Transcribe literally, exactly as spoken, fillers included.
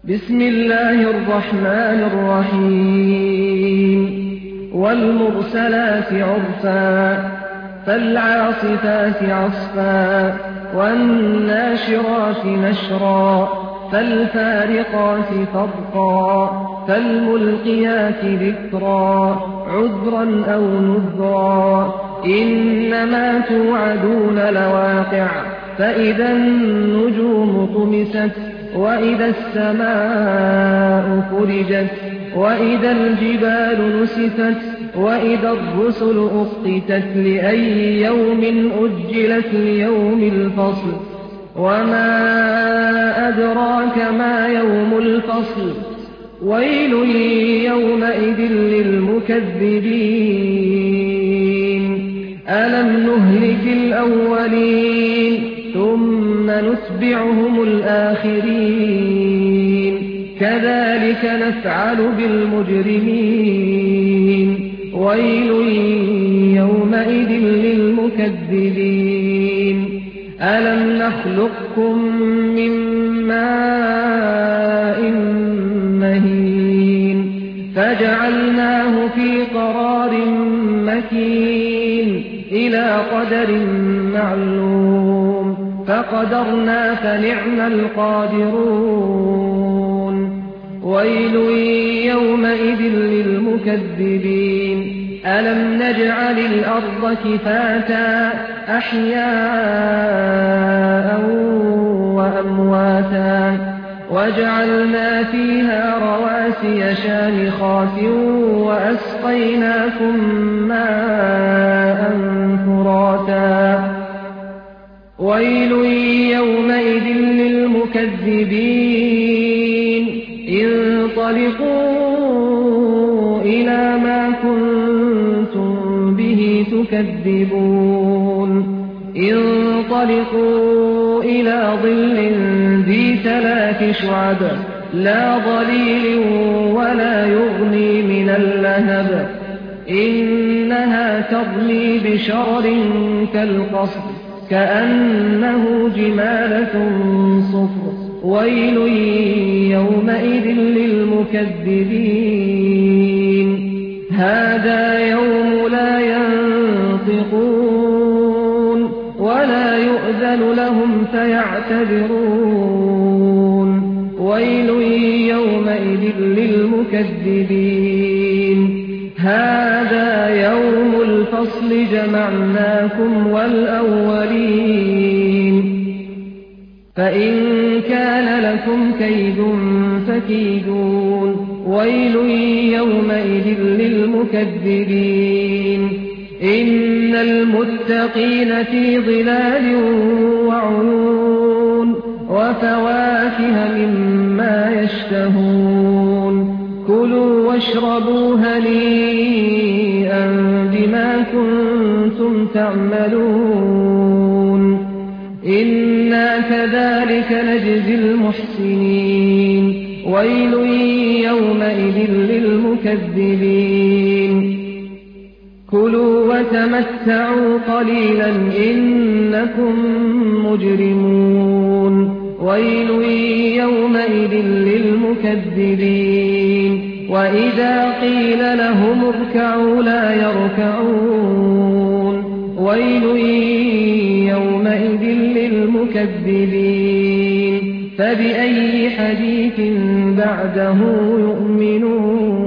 بسم الله الرحمن الرحيم والمرسلات عرفا فالعاصفات عصفا والناشرات نشرا فالفارقات فرقا فالملقيات ذكرا عذرا أو نذرا إنما توعدون لواقع فإذا النجوم طمست وإذا السماء فرجت وإذا الجبال نسفت وإذا الرسل أقتت لأي يوم أجلت ليوم الفصل وما أدراك ما يوم الفصل ويل يومئذ للمكذبين ألم نهلك الأولين ثم نتبعهم الآخرين كذلك نفعل بالمجرمين ويل يومئذ للمكذبين ألم نخلقكم من ماء مهين فجعلناه في قرار مكين إلى قدر معلوم فقدرنا فنعم القادرون ويل يومئذ للمكذبين ألم نجعل الأرض كفاتا أحياء وأمواتا وجعلنا فيها رواسي شامخات وأسقيناكم ماء فراتا ويل يومئذ للمكذبين انطلقوا إلى ما كنتم به تكذبون انطلقوا إلى ظل ذي ثلاث شعب لا ظليل ولا يغني من اللهب إنها ترمي بشرر كالقصر كأنه جمالة صفر ويل يومئذ للمكذبين هذا يوم لا ينطقون ولا يؤذن لهم فيعتذرون ويل يومئذ للمكذبين هذا يوم الفصل جمعناكم والأولين فإن كان لكم كيد فكيدون ويل يومئذ للمكذبين إن المتقين في ظلال وعيون وفواكه مما يشتهون كلوا واشربوا هنيئا بما كنتم تعملون إنا كذلك نجزي المحسنين ويل يومئذ للمكذبين كلوا وتمتعوا قليلا إنكم مجرمون ويل يومئذ للمكذبين وإذا قيل لهم اركعوا لا يركعون ويل يومئذ للمكذبين فبأي حديث بعده يؤمنون